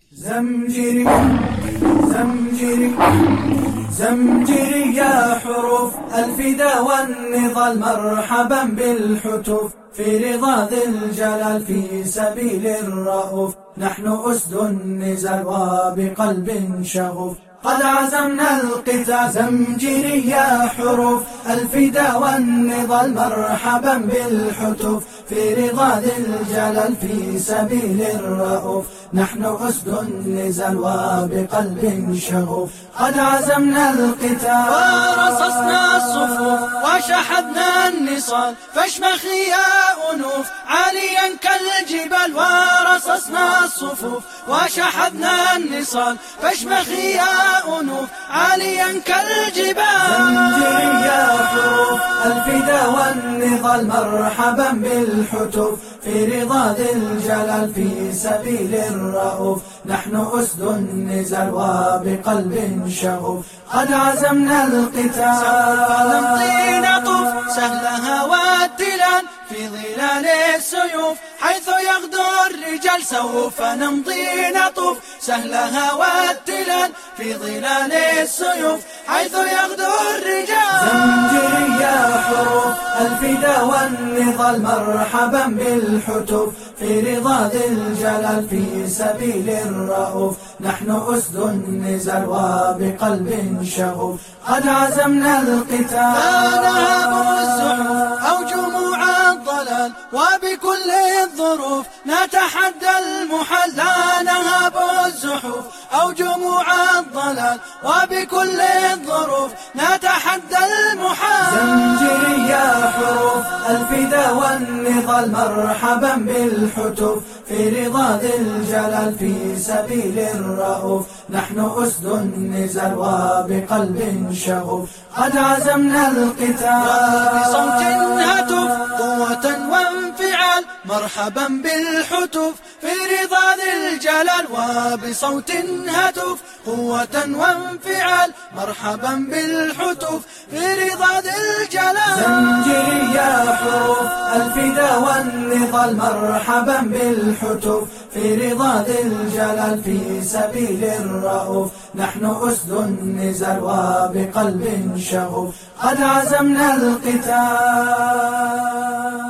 زمجري زمجري زمجري يا حروف الفدا والنضال، مرحبا بالحتوف في رضا ذي الجلال في سبيل الرؤوف. نحن أسد النزال وبقلب شغوف قد عزمنا القتال. زمجري يا حروف الفدا والنضال، مرحبا بالحتوف في رضا ذي الجلال في سبيل الرؤوف. نحن أسد النزال وبقلب شغوف قد عزمنا القتال. ورصصنا الصفوف وشحذنا النصال، فاشمخي يا أنوف عاليا كالجبال. ورصصنا الصفوف وشحذنا النصال، فاشمخي يا أنوف عاليا كالجبال. زمجري يا حروف الفدا والنضال، مرحبا بالحتوف في رضا ذي الجلال في سبيل الرؤوف. نحن أسد النزال وبقلب شغوف قد عزمنا القتال. نمضي نطوف سهلها والتلال في ظلال السيوف حيث يغدو الرجال. سوف نمضي نطوف سهلها والتلال في ظلال السيوف حيث يغدو الرجال. زمجري يا حروف الفدا والنضال، مرحبا بالحتوف في رضا ذي الجلال في سبيل الرؤوف. نحن أسد النزال وبقلب شغوف قد عزمنا القتال. نهب الزحف أو جموع الضلال وبكل الظروف نتحدى المحال. لا نهب الزحف أو جموع الضلال وبكل الظروف نتحدى المحال. زمجري يا حروف الفدا والنضال، مرحبا بالحتوف في رضا ذي الجلال في سبيل الرؤوف. نحن أسد النزال وبقلب شغوف قد عزمنا القتال. بصوت هتف قوة وانفعال، مرحبا بالحتوف في رضا ذي الجلال. وبصوت هتف قوة وانفعال، مرحبا بالحتوف في رضا ذي الجلال. زمجري يا حروف الفدا والنضال، مرحبا بالحتوف في رضا ذي الجلال في سبيل الرؤوف. نحن أسد النزال وبقلب شغوف قد عزمنا القتال.